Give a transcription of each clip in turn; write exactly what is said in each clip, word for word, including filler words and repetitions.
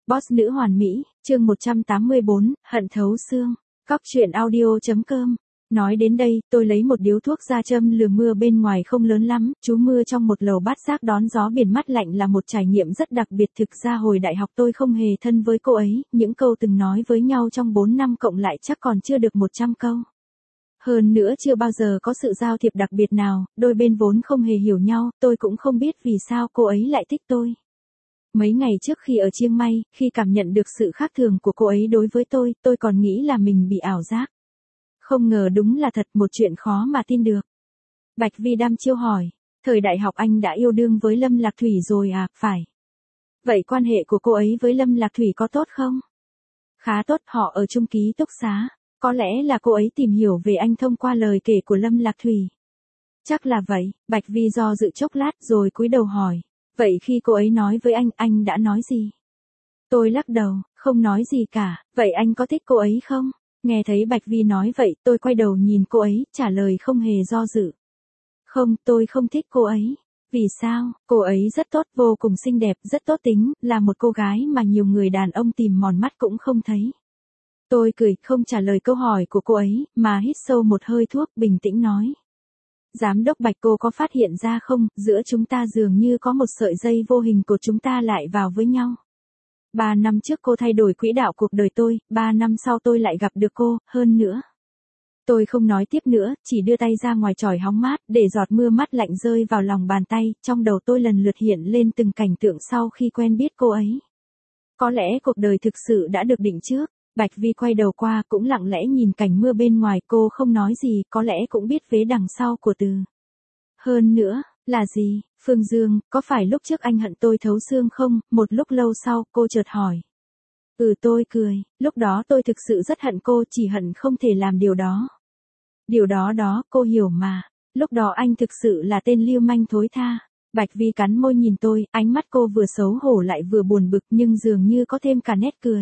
Boss nữ hoàn mỹ, chương một trăm tám mươi bốn, hận thấu xương. Cóc truyện audio chấm com. Nói đến đây, tôi lấy một điếu thuốc ra châm lừa mưa bên ngoài không lớn lắm, trú mưa trong một lầu bát giác đón gió biển mát lạnh là một trải nghiệm rất đặc biệt. Thực ra hồi đại học tôi không hề thân với cô ấy, những câu từng nói với nhau trong bốn năm cộng lại chắc còn chưa được một trăm câu. Hơn nữa chưa bao giờ có sự giao thiệp đặc biệt nào, đôi bên vốn không hề hiểu nhau, tôi cũng không biết vì sao cô ấy lại thích tôi. Mấy ngày trước khi ở Chiang Mai, khi cảm nhận được sự khác thường của cô ấy đối với tôi, tôi còn nghĩ là mình bị ảo giác. Không ngờ đúng là thật, một chuyện khó mà tin được. Bạch Vi đăm chiêu hỏi, thời đại học anh đã yêu đương với Lâm Lạc Thủy rồi à? Phải. Vậy quan hệ của cô ấy với Lâm Lạc Thủy có tốt không? Khá tốt, họ ở chung ký túc xá. Có lẽ là cô ấy tìm hiểu về anh thông qua lời kể của Lâm Lạc Thủy. Chắc là vậy. Bạch Vi do dự chốc lát rồi cúi đầu hỏi, vậy khi cô ấy nói với anh, anh đã nói gì? Tôi lắc đầu, không nói gì cả. Vậy anh có thích cô ấy không? Nghe thấy Bạch Vi nói vậy, tôi quay đầu nhìn cô ấy, trả lời không hề do dự. Không, tôi không thích cô ấy. Vì sao? Cô ấy rất tốt, vô cùng xinh đẹp, rất tốt tính, là một cô gái mà nhiều người đàn ông tìm mòn mắt cũng không thấy. Tôi cười, không trả lời câu hỏi của cô ấy, mà hít sâu một hơi thuốc, bình tĩnh nói. Giám đốc Bạch, cô có phát hiện ra không, giữa chúng ta dường như có một sợi dây vô hình của chúng ta lại vào với nhau. Ba năm trước cô thay đổi quỹ đạo cuộc đời tôi, ba năm sau tôi lại gặp được cô, hơn nữa. Tôi không nói tiếp nữa, chỉ đưa tay ra ngoài chòi hóng mát, để giọt mưa mát lạnh rơi vào lòng bàn tay, trong đầu tôi lần lượt hiện lên từng cảnh tượng sau khi quen biết cô ấy. Có lẽ cuộc đời thực sự đã được định trước. Bạch Vi quay đầu qua cũng lặng lẽ nhìn cảnh mưa bên ngoài, cô không nói gì, có lẽ cũng biết vế đằng sau của từ. Hơn nữa, là gì? Phương Dương, có phải lúc trước anh hận tôi thấu xương không? Một lúc lâu sau, cô chợt hỏi. Ừ, tôi cười, lúc đó tôi thực sự rất hận cô, chỉ hận không thể làm điều đó. Điều đó đó, cô hiểu mà. Lúc đó anh thực sự là tên lưu manh thối tha. Bạch Vi cắn môi nhìn tôi, ánh mắt cô vừa xấu hổ lại vừa buồn bực nhưng dường như có thêm cả nét cười.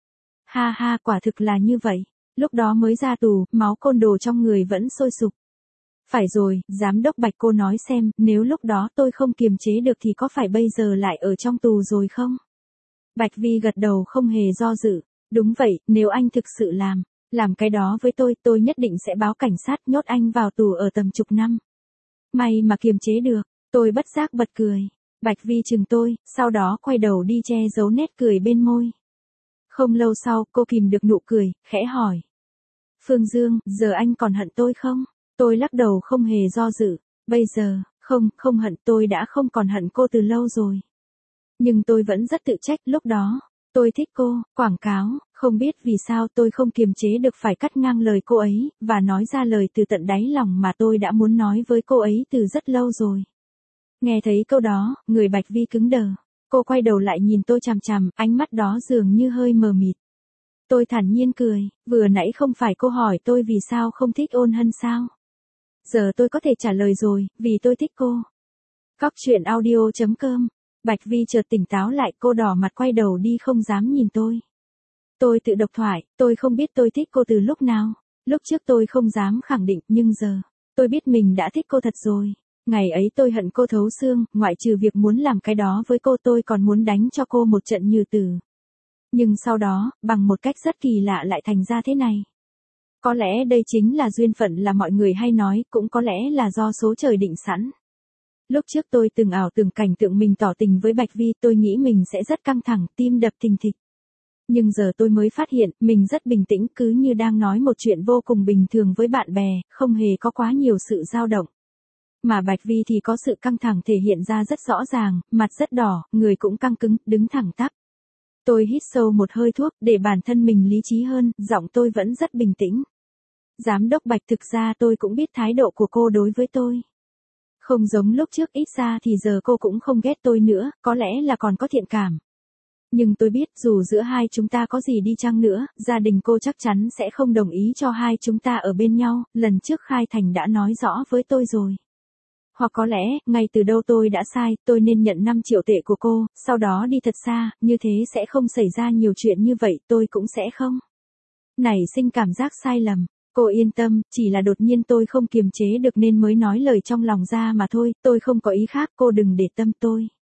Ha ha, quả thực là như vậy. Lúc đó mới ra tù, máu côn đồ trong người vẫn sôi sục. Phải rồi, giám đốc Bạch, cô nói xem, nếu lúc đó tôi không kiềm chế được thì có phải bây giờ lại ở trong tù rồi không? Bạch Vi gật đầu không hề do dự. Đúng vậy, nếu anh thực sự làm, làm cái đó với tôi, tôi nhất định sẽ báo cảnh sát nhốt anh vào tù ở tầm chục năm. May mà kiềm chế được, tôi bất giác bật cười. Bạch Vi chừng tôi, sau đó quay đầu đi che giấu nét cười bên môi. Không lâu sau, cô kìm được nụ cười, khẽ hỏi. Phương Dương, giờ anh còn hận tôi không? Tôi lắc đầu không hề do dự. Bây giờ, không, không hận, tôi đã không còn hận cô từ lâu rồi. Nhưng tôi vẫn rất tự trách, lúc đó, tôi thích cô, quảng cáo, không biết vì sao tôi không kiềm chế được phải cắt ngang lời cô ấy, và nói ra lời từ tận đáy lòng mà tôi đã muốn nói với cô ấy từ rất lâu rồi. Nghe thấy câu đó, người Bạch Vi cứng đờ. Cô quay đầu lại nhìn tôi chằm chằm, ánh mắt đó dường như hơi mờ mịt. Tôi thản nhiên cười, vừa nãy không phải cô hỏi tôi vì sao không thích Ôn Hân sao? Giờ tôi có thể trả lời rồi, vì tôi thích cô. Cóc truyện audio chấm com. Bạch Vi chợt tỉnh táo lại, cô đỏ mặt quay đầu đi không dám nhìn tôi. Tôi tự độc thoại, tôi không biết tôi thích cô từ lúc nào. Lúc trước tôi không dám khẳng định, nhưng giờ, tôi biết mình đã thích cô thật rồi. Ngày ấy tôi hận cô thấu xương, ngoại trừ việc muốn làm cái đó với cô, tôi còn muốn đánh cho cô một trận như tử. Nhưng sau đó, bằng một cách rất kỳ lạ lại thành ra thế này. Có lẽ đây chính là duyên phận là mọi người hay nói, cũng có lẽ là do số trời định sẵn. Lúc trước tôi từng ảo tưởng cảnh tượng mình tỏ tình với Bạch Vi, tôi nghĩ mình sẽ rất căng thẳng, tim đập thình thịch. Nhưng giờ tôi mới phát hiện, mình rất bình tĩnh, cứ như đang nói một chuyện vô cùng bình thường với bạn bè, không hề có quá nhiều sự dao động. Mà Bạch Vi thì có sự căng thẳng thể hiện ra rất rõ ràng, mặt rất đỏ, người cũng căng cứng, đứng thẳng tắp. Tôi hít sâu một hơi thuốc, để bản thân mình lý trí hơn, giọng tôi vẫn rất bình tĩnh. Giám đốc Bạch, thực ra tôi cũng biết thái độ của cô đối với tôi. Không giống lúc trước, ít ra thì giờ cô cũng không ghét tôi nữa, có lẽ là còn có thiện cảm. Nhưng tôi biết dù giữa hai chúng ta có gì đi chăng nữa, gia đình cô chắc chắn sẽ không đồng ý cho hai chúng ta ở bên nhau, lần trước Khai Thành đã nói rõ với tôi rồi. Hoặc có lẽ, ngay từ đâu tôi đã sai, tôi nên nhận năm triệu tệ của cô, sau đó đi thật xa, như thế sẽ không xảy ra nhiều chuyện như vậy, tôi cũng sẽ không nảy sinh cảm giác sai lầm. Cô yên tâm, chỉ là đột nhiên tôi không kiềm chế được nên mới nói lời trong lòng ra mà thôi, tôi không có ý khác, cô đừng để tâm tôi.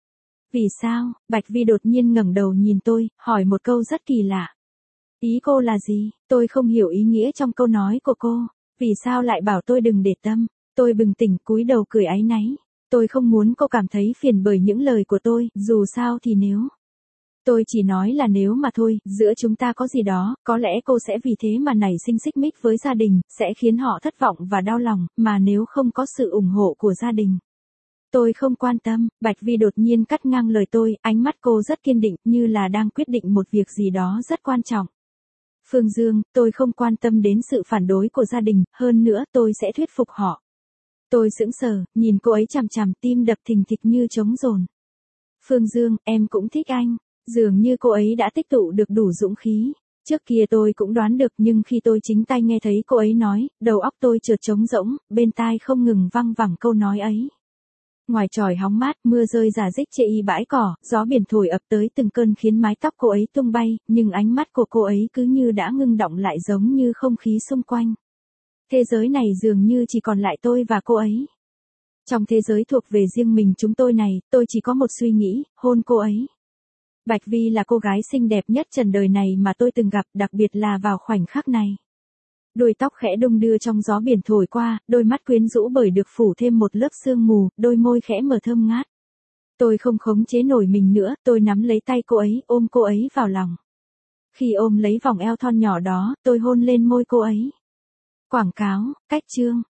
Vì sao? Bạch Vi đột nhiên ngẩng đầu nhìn tôi, hỏi một câu rất kỳ lạ. Ý cô là gì? Tôi không hiểu ý nghĩa trong câu nói của cô. Vì sao lại bảo tôi đừng để tâm? Tôi bừng tỉnh cúi đầu cười áy náy. Tôi không muốn cô cảm thấy phiền bởi những lời của tôi, dù sao thì nếu. Tôi chỉ nói là nếu mà thôi, giữa chúng ta có gì đó, có lẽ cô sẽ vì thế mà nảy sinh xích mích với gia đình, sẽ khiến họ thất vọng và đau lòng, mà nếu không có sự ủng hộ của gia đình. Tôi không quan tâm, Bạch Vi đột nhiên cắt ngang lời tôi, ánh mắt cô rất kiên định, như là đang quyết định một việc gì đó rất quan trọng. Phương Dương, tôi không quan tâm đến sự phản đối của gia đình, hơn nữa tôi sẽ thuyết phục họ. Tôi sững sờ, nhìn cô ấy chằm chằm, tim đập thình thịch như trống dồn. Phương Dương, em cũng thích anh. Dường như cô ấy đã tích tụ được đủ dũng khí. Trước kia tôi cũng đoán được nhưng khi tôi chính tay nghe thấy cô ấy nói, đầu óc tôi chợt trống rỗng, bên tai không ngừng văng vẳng câu nói ấy. Ngoài trời hóng mát, mưa rơi rả rích chê y bãi cỏ, gió biển thổi ập tới từng cơn khiến mái tóc cô ấy tung bay, nhưng ánh mắt của cô ấy cứ như đã ngưng đọng lại giống như không khí xung quanh. Thế giới này dường như chỉ còn lại tôi và cô ấy. Trong thế giới thuộc về riêng mình chúng tôi này, tôi chỉ có một suy nghĩ, hôn cô ấy. Bạch Vi là cô gái xinh đẹp nhất trần đời này mà tôi từng gặp, đặc biệt là vào khoảnh khắc này. Đuôi tóc khẽ đung đưa trong gió biển thổi qua, đôi mắt quyến rũ bởi được phủ thêm một lớp sương mù, đôi môi khẽ mở thơm ngát. Tôi không khống chế nổi mình nữa, tôi nắm lấy tay cô ấy, ôm cô ấy vào lòng. Khi ôm lấy vòng eo thon nhỏ đó, tôi hôn lên môi cô ấy. Quảng cáo, cách chương.